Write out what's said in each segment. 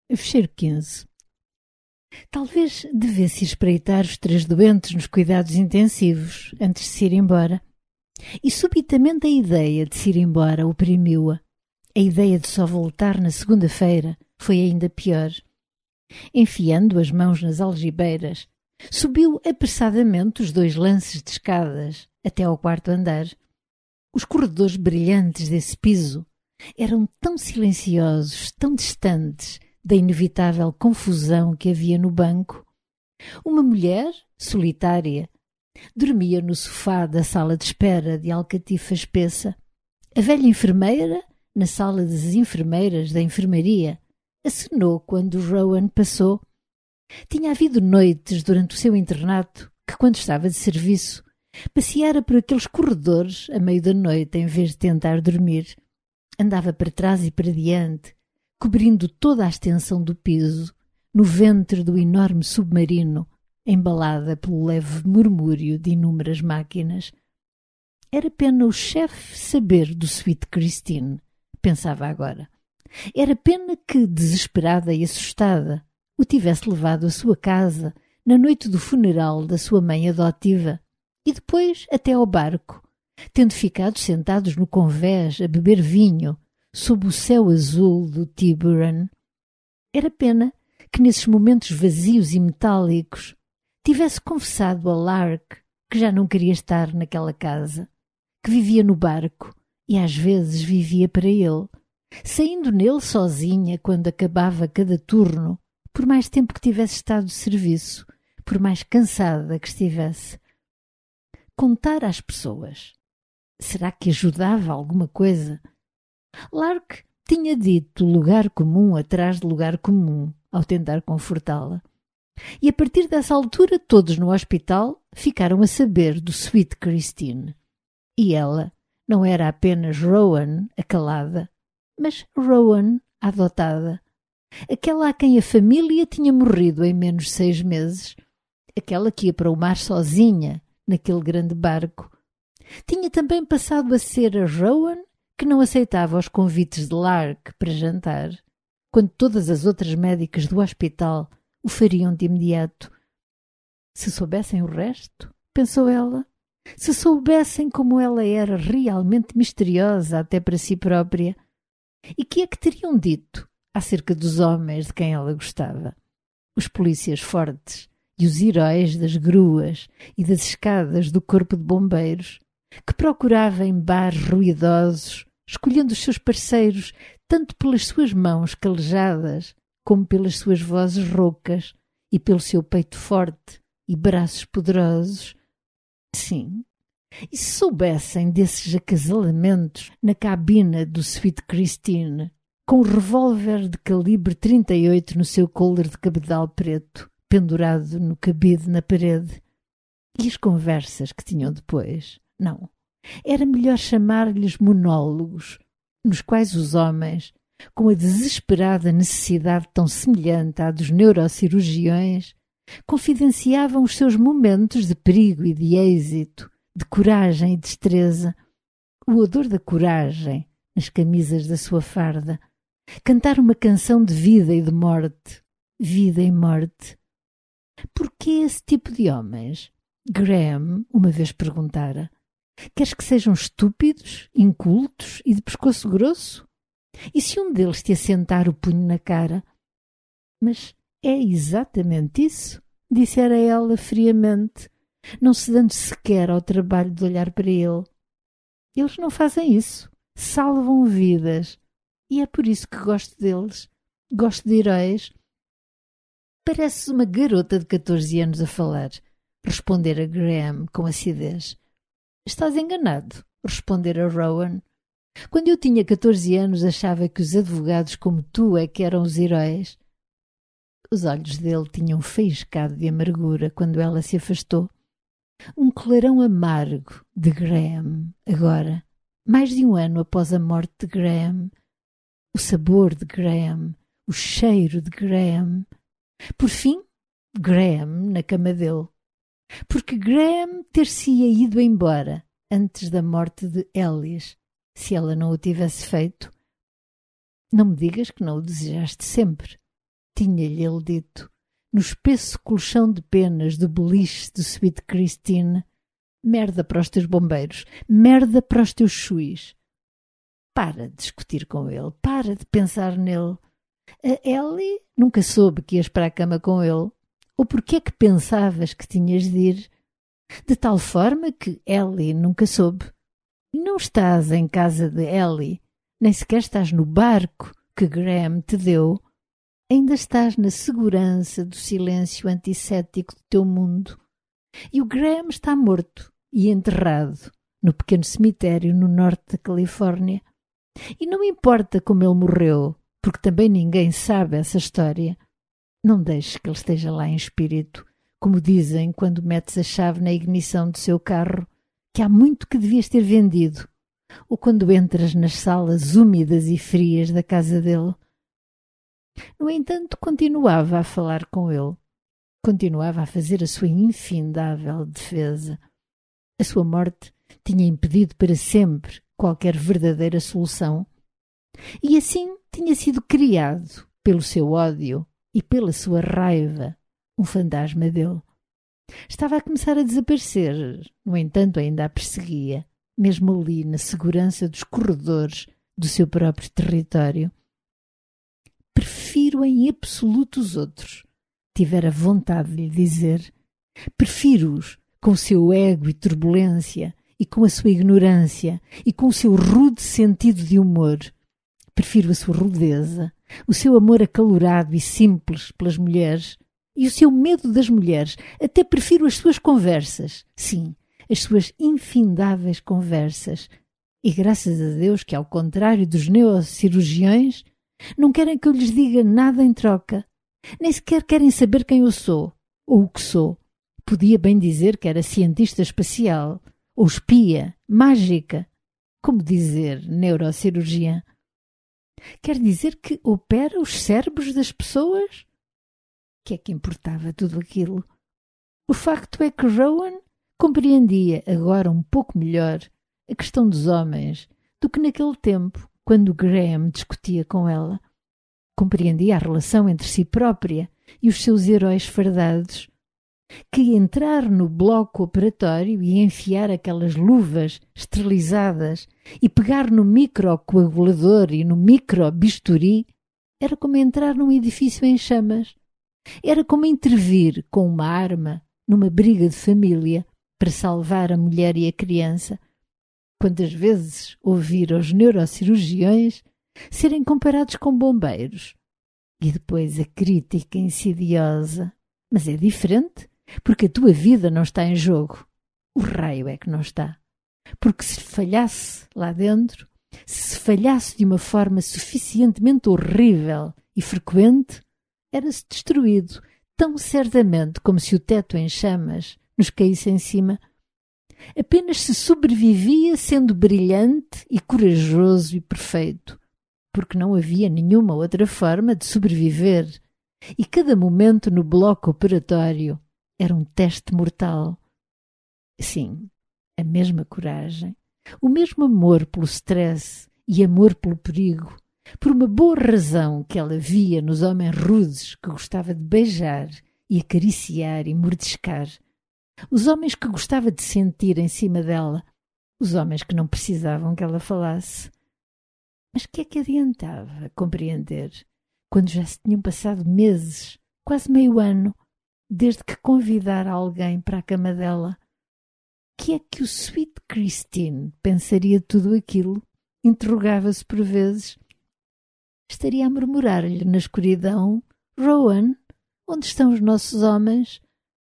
Fecheiro 15. Talvez devesse espreitar os 3 doentes nos cuidados intensivos antes de se ir embora. E subitamente a ideia de se ir embora oprimiu-a. A ideia de só voltar na segunda-feira foi ainda pior. Enfiando as mãos nas algibeiras, subiu apressadamente os 2 lances de escadas até ao 4º andar. Os corredores brilhantes desse piso eram tão silenciosos, tão distantes da inevitável confusão que havia no banco. Uma mulher, solitária, dormia no sofá da sala de espera de alcatifa espessa. A velha enfermeira, na sala das enfermeiras da enfermaria, acenou quando Rowan passou. Tinha havido noites durante o seu internato que, quando estava de serviço, passeara por aqueles corredores a meio da noite em vez de tentar dormir. Andava para trás e para diante, cobrindo toda a extensão do piso, no ventre do enorme submarino, embalada pelo leve murmúrio de inúmeras máquinas. Era pena o chefe saber do Sweet Christine, pensava agora. Era pena que, desesperada e assustada, o tivesse levado à sua casa na noite do funeral da sua mãe adotiva e depois até ao barco, tendo ficado sentados no convés a beber vinho sob o céu azul do Tiburon. Era pena que nesses momentos vazios e metálicos tivesse confessado a Lark que já não queria estar naquela casa, que vivia no barco e às vezes vivia para ele, saindo nele sozinha quando acabava cada turno, por mais tempo que tivesse estado de serviço, por mais cansada que estivesse. Contar às pessoas. Será que ajudava alguma coisa? Lark tinha dito lugar comum atrás de lugar comum ao tentar confortá-la. E a partir dessa altura todos no hospital ficaram a saber do Sweet Christine. E ela não era apenas Rowan, a calada, mas Rowan, a adotada. Aquela a quem a família tinha morrido em menos de 6 meses. Aquela que ia para o mar sozinha, naquele grande barco. Tinha também passado a ser a Rowan que não aceitava os convites de Lark para jantar, quando todas as outras médicas do hospital o fariam de imediato. Se soubessem o resto, pensou ela, se soubessem como ela era realmente misteriosa até para si própria, e que é que teriam dito acerca dos homens de quem ela gostava? Os polícias fortes e os heróis das gruas e das escadas do corpo de bombeiros, que procurava em bares ruidosos, escolhendo os seus parceiros tanto pelas suas mãos calejadas como pelas suas vozes roucas e pelo seu peito forte e braços poderosos. Sim, e se soubessem desses acasalamentos na cabina do Sweet Christine, com o revólver de calibre 38 no seu colar de cabedal preto, pendurado no cabide na parede. E as conversas que tinham depois? Não. Era melhor chamar-lhes monólogos, nos quais os homens, com a desesperada necessidade tão semelhante à dos neurocirurgiões, confidenciavam os seus momentos de perigo e de êxito, de coragem e destreza, o odor da coragem nas camisas da sua farda, cantar uma canção de vida e de morte, vida e morte. Porquê esse tipo de homens? Graham uma vez perguntara. Queres que sejam estúpidos, incultos e de pescoço grosso? E se um deles te assentar o punho na cara? Mas é exatamente isso, dissera ela friamente, não se dando sequer ao trabalho de olhar para ele. Eles não fazem isso, salvam vidas, e é por isso que gosto deles, gosto de heróis. Pareces uma garota de 14 anos a falar, respondera Graham com acidez. Estás enganado, respondera Rowan. Quando eu tinha 14 anos achava que os advogados como tu é que eram os heróis. Os olhos dele tinham faiscado de amargura quando ela se afastou. Um clarão amargo de Graham, agora, mais de 1 ano após a morte de Graham. O sabor de Graham, o cheiro de Graham. Por fim, Graham na cama dele. Porque Graham ter-se-ia ido embora antes da morte de Alice, se ela não o tivesse feito. Não me digas que não o desejaste sempre. tinha-lhe ele dito, no espesso colchão de penas do beliche de Sweet Christine: merda para os teus bombeiros, merda para os teus chuis. Para de discutir com ele, para de pensar nele. A Ellie nunca soube que ias para a cama com ele. Ou porque é que pensavas que tinhas de ir? De tal forma que Ellie nunca soube. Não estás em casa de Ellie, nem sequer estás no barco que Graham te deu. Ainda estás na segurança do silêncio antissético do teu mundo. E o Graham está morto e enterrado no pequeno cemitério no norte da Califórnia. E não importa como ele morreu, porque também ninguém sabe essa história. Não deixes que ele esteja lá em espírito, como dizem quando metes a chave na ignição do seu carro, que há muito que devias ter vendido, ou quando entras nas salas úmidas e frias da casa dele. No entanto, continuava a falar com ele. Continuava a fazer a sua infindável defesa. A sua morte tinha impedido para sempre qualquer verdadeira solução. E assim tinha sido criado, pelo seu ódio e pela sua raiva, um fantasma dele. Estava a começar a desaparecer, no entanto ainda a perseguia, mesmo ali na segurança dos corredores do seu próprio território. Prefiro em absoluto os outros, tivera vontade de lhe dizer. Prefiro-os com o seu ego e turbulência, e com a sua ignorância, e com o seu rude sentido de humor. Prefiro a sua rudeza, o seu amor acalorado e simples pelas mulheres, e o seu medo das mulheres. Até prefiro as suas conversas, sim, as suas infindáveis conversas. E graças a Deus que, ao contrário dos neurocirurgiões, não querem que eu lhes diga nada em troca. Nem sequer querem saber quem eu sou, ou o que sou. Podia bem dizer que era cientista espacial, ou espia, mágica. Como dizer neurocirurgiã? Quer dizer que opera os cérebros das pessoas? O que é que importava tudo aquilo? O facto é que Rowan compreendia agora um pouco melhor a questão dos homens do que naquele tempo, quando Graham discutia com ela. Compreendia a relação entre si própria e os seus heróis fardados, que entrar no bloco operatório e enfiar aquelas luvas esterilizadas e pegar no microcoagulador e no microbisturi era como entrar num edifício em chamas. Era como intervir com uma arma numa briga de família para salvar a mulher e a criança. Quantas vezes ouvir os neurocirurgiões serem comparados com bombeiros? E depois a crítica insidiosa. Mas é diferente, porque a tua vida não está em jogo. O raio é que não está. Porque se falhasse lá dentro, se falhasse de uma forma suficientemente horrível e frequente, era-se destruído, tão certamente como se o teto em chamas nos caísse em cima. Apenas se sobrevivia sendo brilhante e corajoso e perfeito, porque não havia nenhuma outra forma de sobreviver, e cada momento no bloco operatório era um teste mortal. Sim, a mesma coragem, o mesmo amor pelo stress e amor pelo perigo, por uma boa razão que ela via nos homens rudes que gostava de beijar e acariciar e mordiscar, os homens que gostava de sentir em cima dela, os homens que não precisavam que ela falasse. Mas que é que adiantava compreender, quando já se tinham passado meses, quase meio ano, desde que convidara alguém para a cama dela? Que é que o Sweet Christine pensaria de tudo aquilo? Interrogava-se por vezes. Estaria a murmurar-lhe na escuridão: Rowan, onde estão os nossos homens?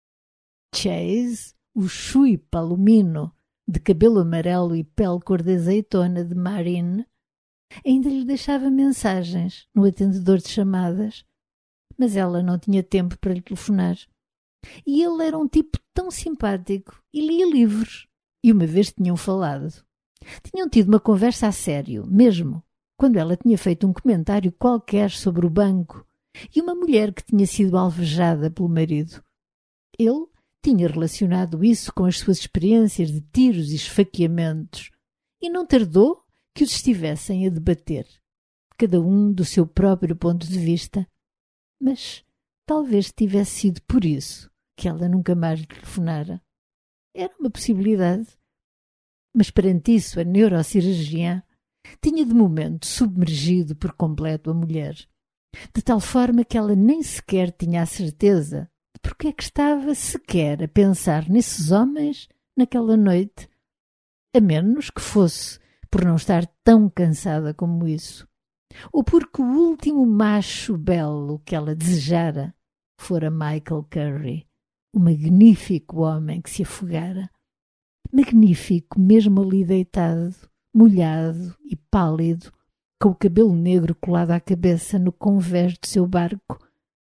Chase, o chui palomino, de cabelo amarelo e pele cor de azeitona de Marine, ainda lhe deixava mensagens no atendedor de chamadas, mas ela não tinha tempo para lhe telefonar. E ele era um tipo tão simpático e lia livros. E uma vez tinham falado. Tinham tido uma conversa a sério, mesmo, quando ela tinha feito um comentário qualquer sobre o banco e uma mulher que tinha sido alvejada pelo marido. Ele tinha relacionado isso com as suas experiências de tiros e esfaqueamentos e não tardou que os estivessem a debater, cada um do seu próprio ponto de vista. Mas talvez tivesse sido por isso que ela nunca mais lhe telefonara. Era uma possibilidade. Mas perante isso, a neurocirurgiã tinha de momento submergido por completo a mulher, de tal forma que ela nem sequer tinha a certeza de porque é que estava sequer a pensar nesses homens naquela noite, a menos que fosse por não estar tão cansada como isso, ou porque o último macho belo que ela desejara fora Michael Curry, o magnífico homem que se afogara. Magnífico, mesmo ali deitado, molhado e pálido, com o cabelo negro colado à cabeça no convés do seu barco.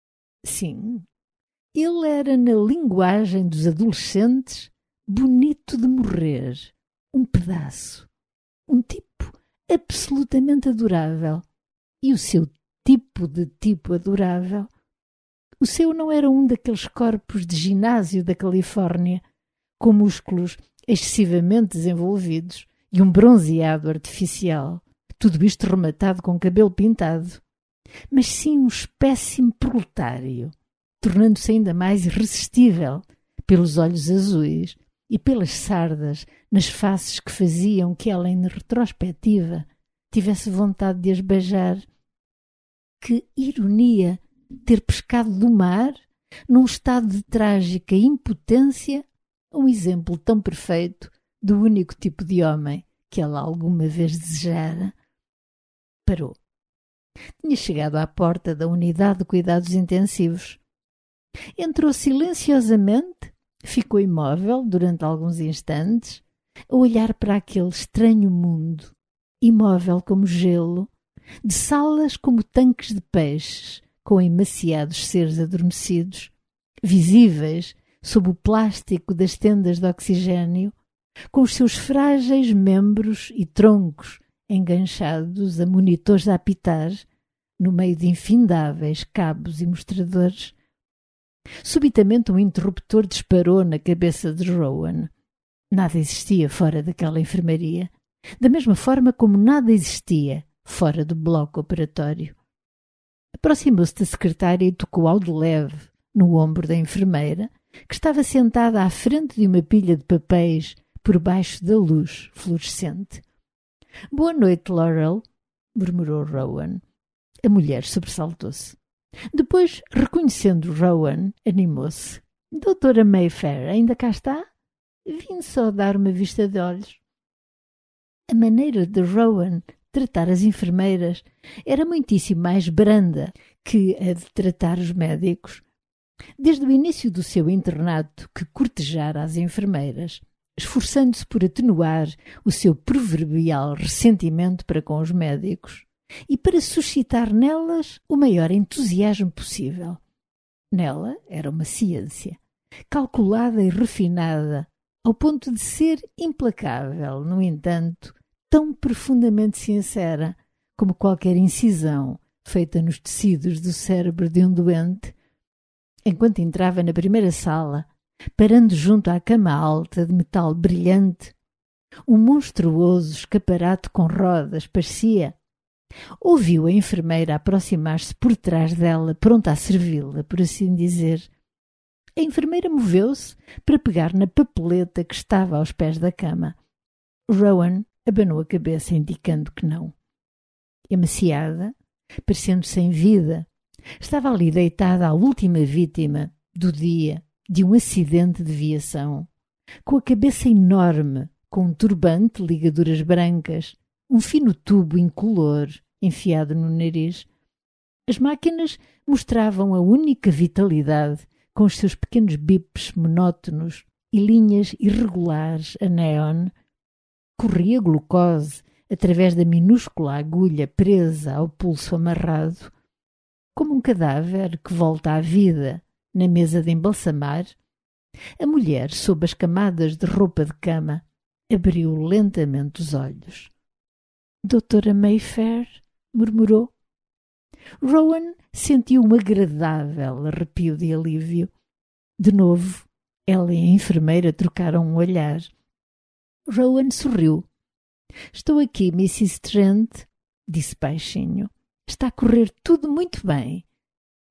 Sim, ele era, na linguagem dos adolescentes, bonito de morrer, um pedaço, um tipo absolutamente adorável. E o seu tipo adorável, o seu não era um daqueles corpos de ginásio da Califórnia, com músculos excessivamente desenvolvidos e um bronzeado artificial, tudo isto rematado com cabelo pintado, mas sim um espécime proletário, tornando-se ainda mais irresistível pelos olhos azuis e pelas sardas nas faces que faziam que ela, em retrospectiva, tivesse vontade de as beijar. Que ironia ter pescado do mar, num estado de trágica impotência, um exemplo tão perfeito do único tipo de homem que ela alguma vez desejara. Parou. Tinha chegado à porta da unidade de cuidados intensivos. Entrou silenciosamente, ficou imóvel durante alguns instantes, a olhar para aquele estranho mundo, imóvel como gelo, de salas como tanques de peixes, com emaciados seres adormecidos, visíveis sob o plástico das tendas de oxigênio, com os seus frágeis membros e troncos enganchados a monitores a apitar, no meio de infindáveis cabos e mostradores. Subitamente um interruptor disparou na cabeça de Rowan. Nada existia fora daquela enfermaria, da mesma forma como nada existia fora do bloco operatório. Aproximou-se da secretária e tocou ao de leve no ombro da enfermeira, que estava sentada à frente de uma pilha de papéis por baixo da luz fluorescente. — Boa noite, Laurel —murmurou Rowan. A mulher sobressaltou-se. Depois, reconhecendo Rowan, animou-se. — Doutora Mayfair, ainda cá está? Vim só dar uma vista de olhos. A maneira de Rowan tratar as enfermeiras era muitíssimo mais branda que a de tratar os médicos. Desde o início do seu internato que cortejara as enfermeiras, esforçando-se por atenuar o seu proverbial ressentimento para com os médicos e para suscitar nelas o maior entusiasmo possível. Nela era uma ciência, calculada e refinada, ao ponto de ser implacável, no entanto, tão profundamente sincera como qualquer incisão feita nos tecidos do cérebro de um doente. Enquanto entrava na primeira sala, parando junto à cama alta de metal brilhante, um monstruoso escaparate com rodas parecia. Ouviu a enfermeira aproximar-se por trás dela, pronta a servi-la, por assim dizer. A enfermeira moveu-se para pegar na papeleta que estava aos pés da cama. Rowan abanou a cabeça, indicando que não. Emaciada, parecendo sem vida, estava ali deitada a última vítima do dia de um acidente de viação, com a cabeça enorme, com um turbante, ligaduras brancas, um fino tubo incolor enfiado no nariz. As máquinas mostravam a única vitalidade, com os seus pequenos bips monótonos e linhas irregulares a néon. Corria glucose através da minúscula agulha presa ao pulso amarrado. Como um cadáver que volta à vida na mesa de embalsamar, a mulher, sob as camadas de roupa de cama, abriu lentamente os olhos. — Doutora Mayfair? Murmurou. Rowan sentiu um agradável arrepio de alívio. De novo, ela e a enfermeira trocaram um olhar. Rowan sorriu. — Estou aqui, Mrs. Trent, disse baixinho. — Está a correr tudo muito bem.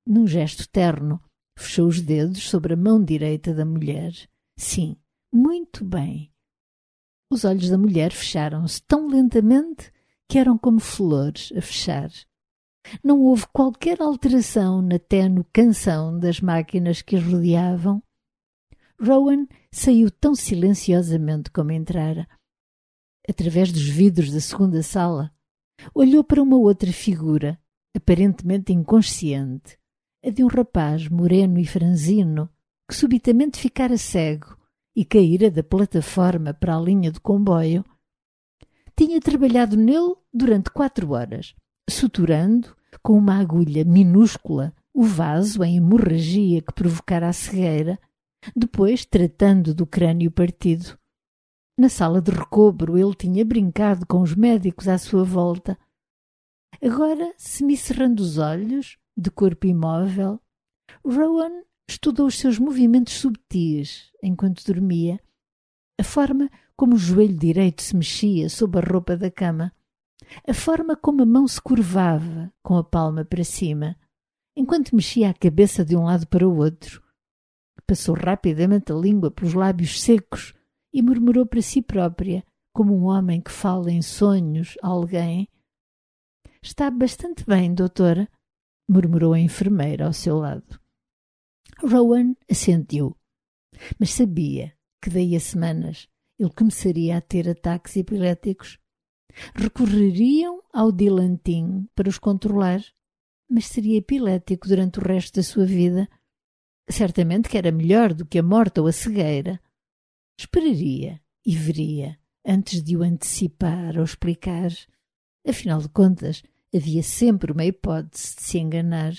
Num gesto terno, fechou os dedos sobre a mão direita da mulher. Sim, muito bem. Os olhos da mulher fecharam-se tão lentamente que eram como flores a fechar. Não houve qualquer alteração na tênue canção das máquinas que as rodeavam. Rowan saiu tão silenciosamente como entrara. Através dos vidros da segunda sala, olhou para uma outra figura, aparentemente inconsciente, a de um rapaz moreno e franzino, que subitamente ficara cego e caíra da plataforma para a linha do comboio. Tinha trabalhado nele durante 4 horas, suturando, com uma agulha minúscula, o vaso em hemorragia que provocara a cegueira, depois tratando do crânio partido. Na sala de recobro ele tinha brincado com os médicos à sua volta. Agora, semicerrando os olhos, de corpo imóvel, Rowan estudou os seus movimentos subtis enquanto dormia, a forma como o joelho direito se mexia sob a roupa da cama, a forma como a mão se curvava com a palma para cima, enquanto mexia a cabeça de um lado para o outro. Passou rapidamente a língua pelos lábios secos e murmurou para si própria, como um homem que fala em sonhos a alguém. «Está bastante bem, doutora», murmurou a enfermeira ao seu lado. Rowan assentiu, mas sabia que daí a semanas ele começaria a ter ataques epiléticos. Recorreriam ao Dilantin para os controlar, mas seria epilético durante o resto da sua vida. Certamente que era melhor do que a morte ou a cegueira. Esperaria e veria antes de o antecipar ou explicar. Afinal de contas, havia sempre uma hipótese de se enganar.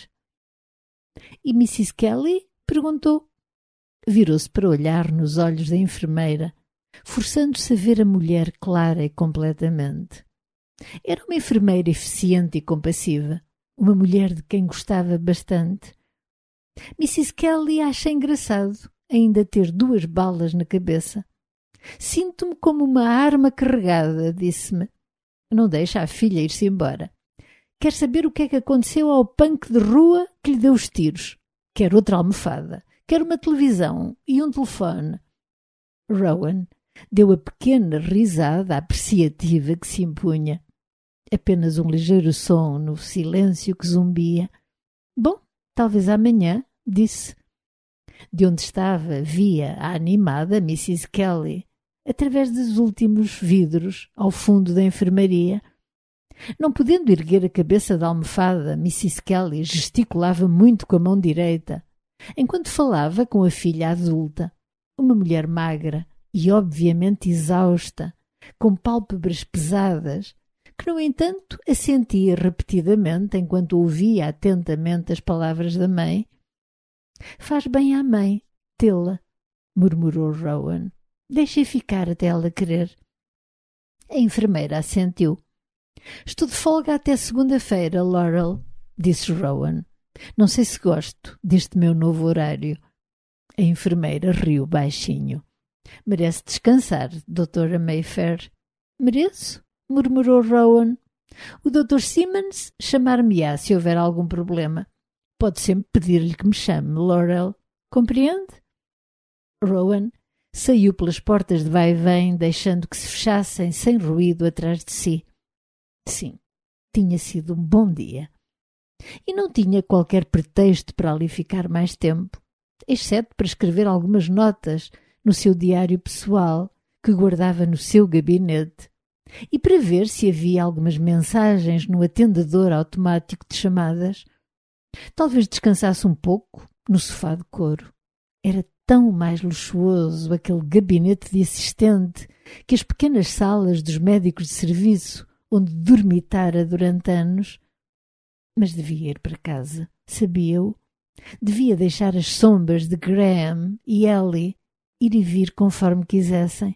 E Mrs. Kelly? Perguntou. Virou-se para olhar nos olhos da enfermeira, forçando-se a ver a mulher clara e completamente. Era uma enfermeira eficiente e compassiva, uma mulher de quem gostava bastante. Mrs. Kelly acha engraçado ainda ter 2 balas na cabeça. Sinto-me como uma arma carregada, disse-me. Não deixa a filha ir-se embora. Quer saber o que é que aconteceu ao punk de rua que lhe deu os tiros? Quer outra almofada, quer uma televisão e um telefone. Rowan deu a pequena risada apreciativa que se impunha. Apenas um ligeiro som no silêncio que zumbia. Bom, talvez amanhã, disse. De onde estava, via a animada Mrs. Kelly, através dos últimos vidros, ao fundo da enfermaria. Não podendo erguer a cabeça da almofada, Mrs. Kelly gesticulava muito com a mão direita, enquanto falava com a filha adulta, uma mulher magra e obviamente exausta, com pálpebras pesadas, que, no entanto, assentia repetidamente enquanto ouvia atentamente as palavras da mãe. «Faz bem à mãe, tê-la», murmurou Rowan. «Deixe ficar até ela querer». A enfermeira assentiu. «Estou de folga até segunda-feira, Laurel», disse Rowan. «Não sei se gosto deste meu novo horário». A enfermeira riu baixinho. «Merece descansar, doutora Mayfair». «Mereço?» murmurou Rowan. «O Dr. Simmons chamar-me-á se houver algum problema. Pode sempre pedir-lhe que me chame, Laurel. Compreende?» Rowan saiu pelas portas de vai-vem, deixando que se fechassem sem ruído atrás de si. Sim, tinha sido um bom dia. E não tinha qualquer pretexto para ali ficar mais tempo, exceto para escrever algumas notas no seu diário pessoal, que guardava no seu gabinete, e para ver se havia algumas mensagens no atendedor automático de chamadas. Talvez descansasse um pouco no sofá de couro. Era tão mais luxuoso aquele gabinete de assistente que as pequenas salas dos médicos de serviço, onde dormitara durante anos. Mas devia ir para casa, sabia-o. Devia deixar as sombras de Graham e Ellie ir e vir conforme quisessem.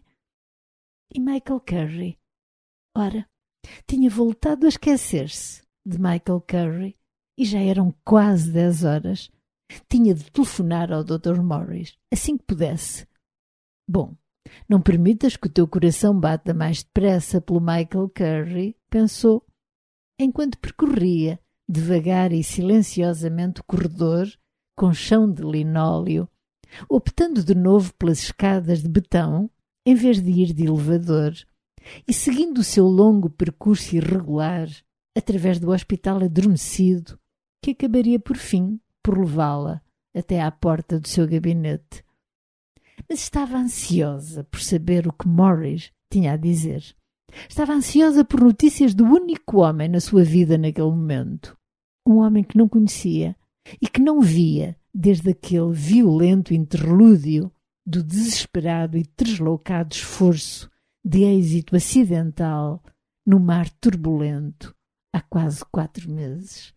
E Michael Curry? Ora, tinha voltado a esquecer-se de Michael Curry e já eram quase 10 horas. Tinha de telefonar ao Dr. Morris, assim que pudesse. Bom, não permitas que o teu coração bata mais depressa pelo Michael Curry, pensou, enquanto percorria devagar e silenciosamente o corredor com chão de linóleo, optando de novo pelas escadas de betão em vez de ir de elevador e seguindo o seu longo percurso irregular através do hospital adormecido que acabaria por fim por levá-la até à porta do seu gabinete. Mas estava ansiosa por saber o que Morris tinha a dizer. Estava ansiosa por notícias do único homem na sua vida naquele momento. Um homem que não conhecia e que não via desde aquele violento interlúdio do desesperado e deslocado esforço de êxito acidental no mar turbulento há quase 4 meses.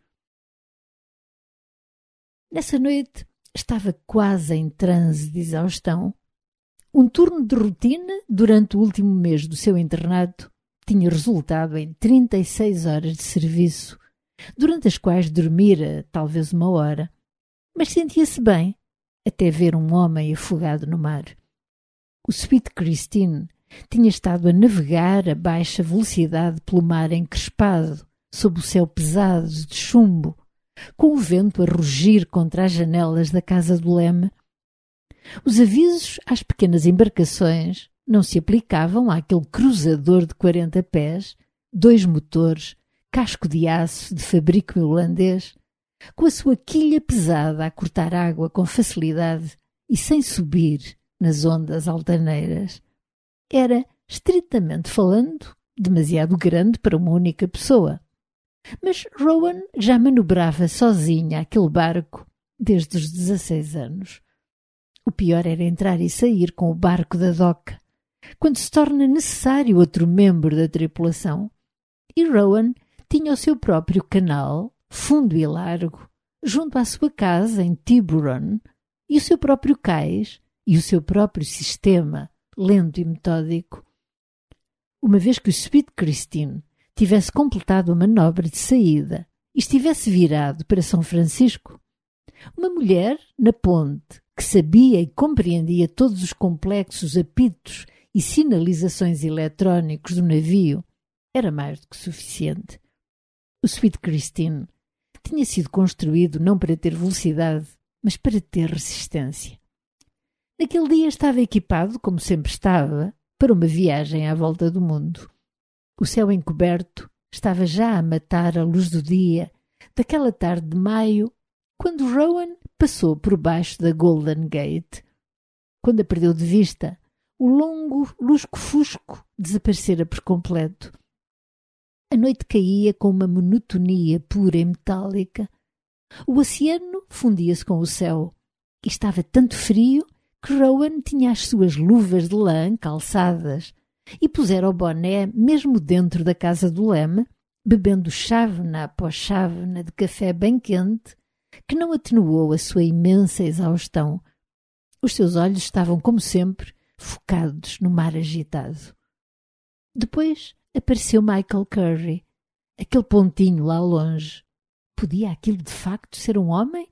Nessa noite estava quase em transe de exaustão. Um turno de rotina durante o último mês do seu internato tinha resultado em 36 horas de serviço, durante as quais dormira talvez 1 hora, mas sentia-se bem até ver um homem afogado no mar. O Sweet Christine tinha estado a navegar a baixa velocidade pelo mar encrespado, sob o céu pesado de chumbo, com o vento a rugir contra as janelas da casa do leme. Os avisos às pequenas embarcações não se aplicavam àquele cruzador de 40 pés, 2 motores, casco de aço de fabrico holandês, com a sua quilha pesada a cortar água com facilidade e sem subir nas ondas altaneiras. Era, estritamente falando, demasiado grande para uma única pessoa. Mas Rowan já manobrava sozinha aquele barco desde os 16 anos. O pior era entrar e sair com o barco da doca, quando se torna necessário outro membro da tripulação. E Rowan tinha o seu próprio canal, fundo e largo, junto à sua casa em Tiburon, e o seu próprio cais e o seu próprio sistema, lento e metódico. Uma vez que o Sweet Christine tivesse completado a manobra de saída e estivesse virado para São Francisco, uma mulher na ponte que sabia e compreendia todos os complexos apitos e sinalizações eletrónicos do navio era mais do que suficiente. O Sweet Christine tinha sido construído não para ter velocidade, mas para ter resistência. Naquele dia estava equipado, como sempre estava, para uma viagem à volta do mundo. O céu encoberto estava já a matar a luz do dia daquela tarde de maio, quando Rowan passou por baixo da Golden Gate. Quando a perdeu de vista, o longo lusco-fusco desaparecera por completo. A noite caía com uma monotonia pura e metálica. O oceano fundia-se com o céu e estava tanto frio que Rowan tinha as suas luvas de lã calçadas e pusera o boné mesmo dentro da casa do leme, bebendo chávena após chávena de café bem quente, que não atenuou a sua imensa exaustão. Os seus olhos estavam, como sempre, focados no mar agitado. Depois apareceu Michael Curry, aquele pontinho lá longe. Podia aquilo de facto ser um homem?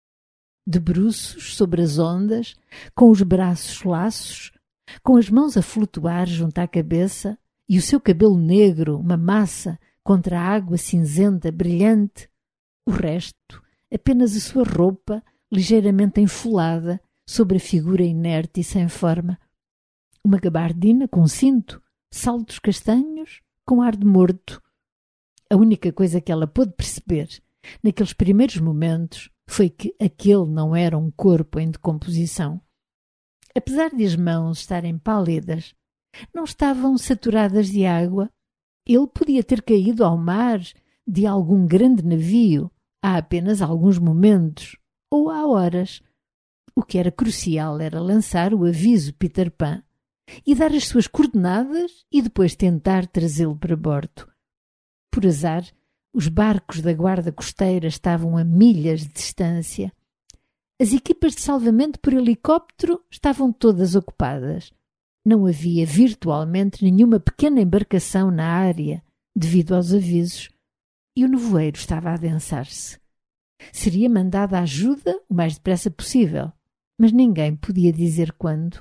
De bruços sobre as ondas, com os braços laços, com as mãos a flutuar junto à cabeça e o seu cabelo negro, uma massa, contra a água cinzenta brilhante. O resto, apenas a sua roupa, ligeiramente enfolada, sobre a figura inerte e sem forma. Uma gabardina com cinto, saltos castanhos, com ar de morto. A única coisa que ela pôde perceber, naqueles primeiros momentos, foi que aquele não era um corpo em decomposição. Apesar de as mãos estarem pálidas, não estavam saturadas de água. Ele podia ter caído ao mar de algum grande navio há apenas alguns momentos, ou há horas. O que era crucial era lançar o aviso Peter Pan e dar as suas coordenadas e depois tentar trazê-lo para bordo. Por azar, os barcos da guarda costeira estavam a milhas de distância. As equipas de salvamento por helicóptero estavam todas ocupadas. Não havia virtualmente nenhuma pequena embarcação na área devido aos avisos, e o nevoeiro estava a adensar-se. Seria mandada ajuda o mais depressa possível, mas ninguém podia dizer quando.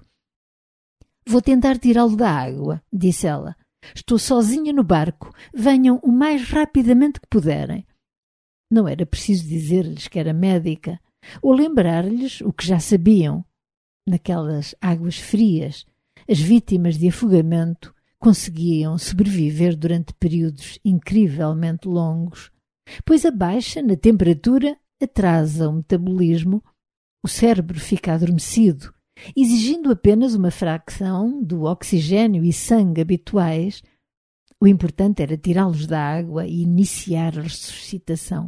«Vou tentar tirá-lo da água», disse ela. «Estou sozinha no barco. Venham o mais rapidamente que puderem». Não era preciso dizer-lhes que era médica ou lembrar-lhes o que já sabiam. Naquelas águas frias, as vítimas de afogamento conseguiam sobreviver durante períodos incrivelmente longos, pois a baixa na temperatura atrasa o metabolismo, o cérebro fica adormecido, exigindo apenas uma fração do oxigênio e sangue habituais. O importante era tirá-los da água e iniciar a ressuscitação.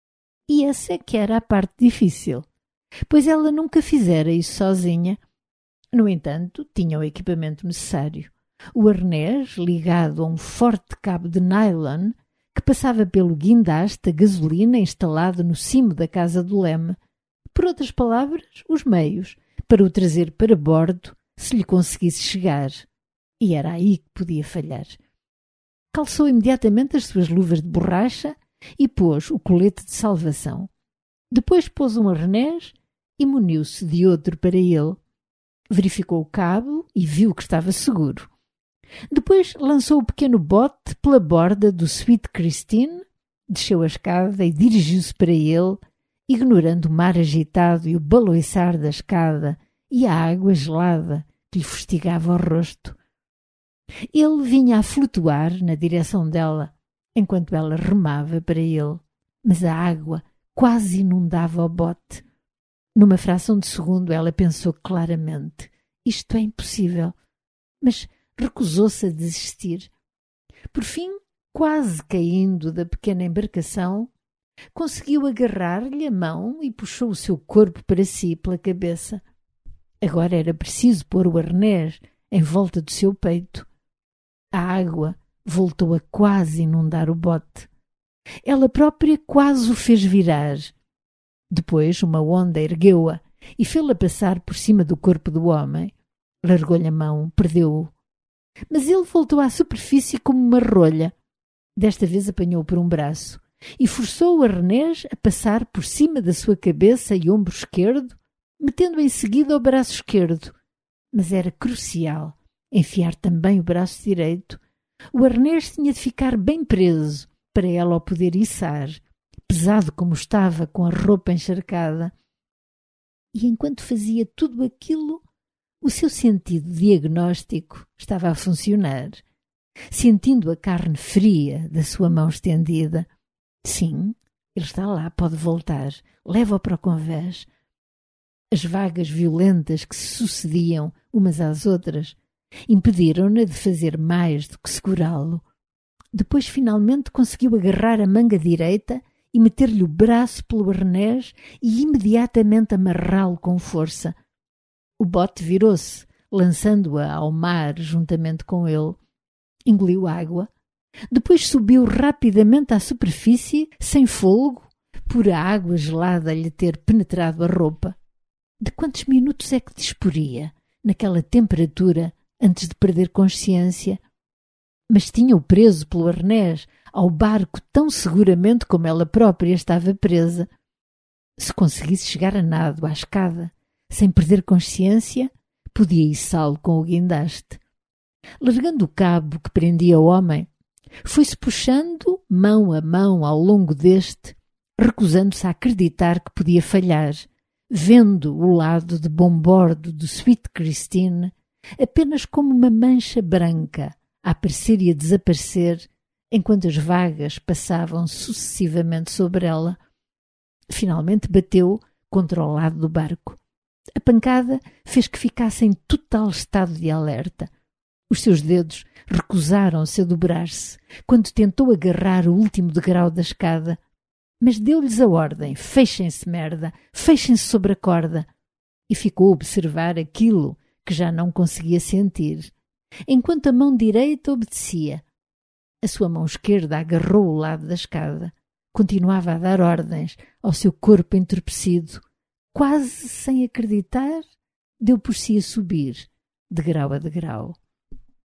E essa é que era a parte difícil, pois ela nunca fizera isso sozinha. No entanto, tinha o equipamento necessário. O arnés ligado a um forte cabo de nylon que passava pelo guindaste a gasolina instalado no cimo da casa do leme. Por outras palavras, os meios para o trazer para bordo se lhe conseguisse chegar. E era aí que podia falhar. Calçou imediatamente as suas luvas de borracha e pôs o colete de salvação. Depois pôs um arnés e muniu-se de outro para ele. Verificou o cabo e viu que estava seguro. Depois lançou o pequeno bote pela borda do Sweet Christine, desceu a escada e dirigiu-se para ele, ignorando o mar agitado e o baloiçar da escada e a água gelada que lhe fustigava o rosto. Ele vinha a flutuar na direção dela, enquanto ela remava para ele, mas a água quase inundava o bote. Numa fração de segundo ela pensou claramente: isto é impossível, mas recusou-se a desistir. Por fim, quase caindo da pequena embarcação, conseguiu agarrar-lhe a mão e puxou o seu corpo para si pela cabeça. Agora era preciso pôr o arnés em volta do seu peito. A água voltou a quase inundar o bote. Ela própria quase o fez virar. Depois uma onda ergueu-a e fê-la passar por cima do corpo do homem. Largou-lhe a mão, perdeu-o. Mas ele voltou à superfície como uma rolha. Desta vez apanhou-o por um braço e forçou o arnés a passar por cima da sua cabeça e ombro esquerdo, metendo em seguida o braço esquerdo. Mas era crucial enfiar também o braço direito. O arnés tinha de ficar bem preso para ela o poder içar, pesado como estava com a roupa encharcada. E enquanto fazia tudo aquilo, o seu sentido diagnóstico estava a funcionar. Sentindo a carne fria da sua mão estendida. Sim, ele está lá, pode voltar. Leva-o para o convés. As vagas violentas que se sucediam umas às outras impediram-na de fazer mais do que segurá-lo. Depois finalmente conseguiu agarrar a manga direita e meter-lhe o braço pelo arnés e imediatamente amarrá-lo com força. O bote virou-se, lançando-a ao mar juntamente com ele. Engoliu água. Depois subiu rapidamente à superfície, sem fôlego, por a água gelada lhe ter penetrado a roupa. De quantos minutos é que disporia, naquela temperatura, antes de perder consciência? Mas tinha-o preso pelo arnés ao barco tão seguramente como ela própria estava presa. Se conseguisse chegar a nado à escada, sem perder consciência, podia içá-lo com o guindaste. Largando o cabo que prendia o homem, foi-se puxando mão a mão ao longo deste, recusando-se a acreditar que podia falhar, vendo o lado de bombordo do Sweet Christine apenas como uma mancha branca a aparecer e a desaparecer enquanto as vagas passavam sucessivamente sobre ela. Finalmente bateu contra o lado do barco. A pancada fez que ficasse em total estado de alerta. Os seus dedos recusaram-se a dobrar-se quando tentou agarrar o último degrau da escada, mas deu-lhes a ordem: fechem-se, merda, fechem-se sobre a corda. E ficou a observar aquilo que já não conseguia sentir, enquanto a mão direita obedecia. A sua mão esquerda agarrou o lado da escada. Continuava a dar ordens ao seu corpo entorpecido. Quase sem acreditar, deu por si a subir, degrau a degrau.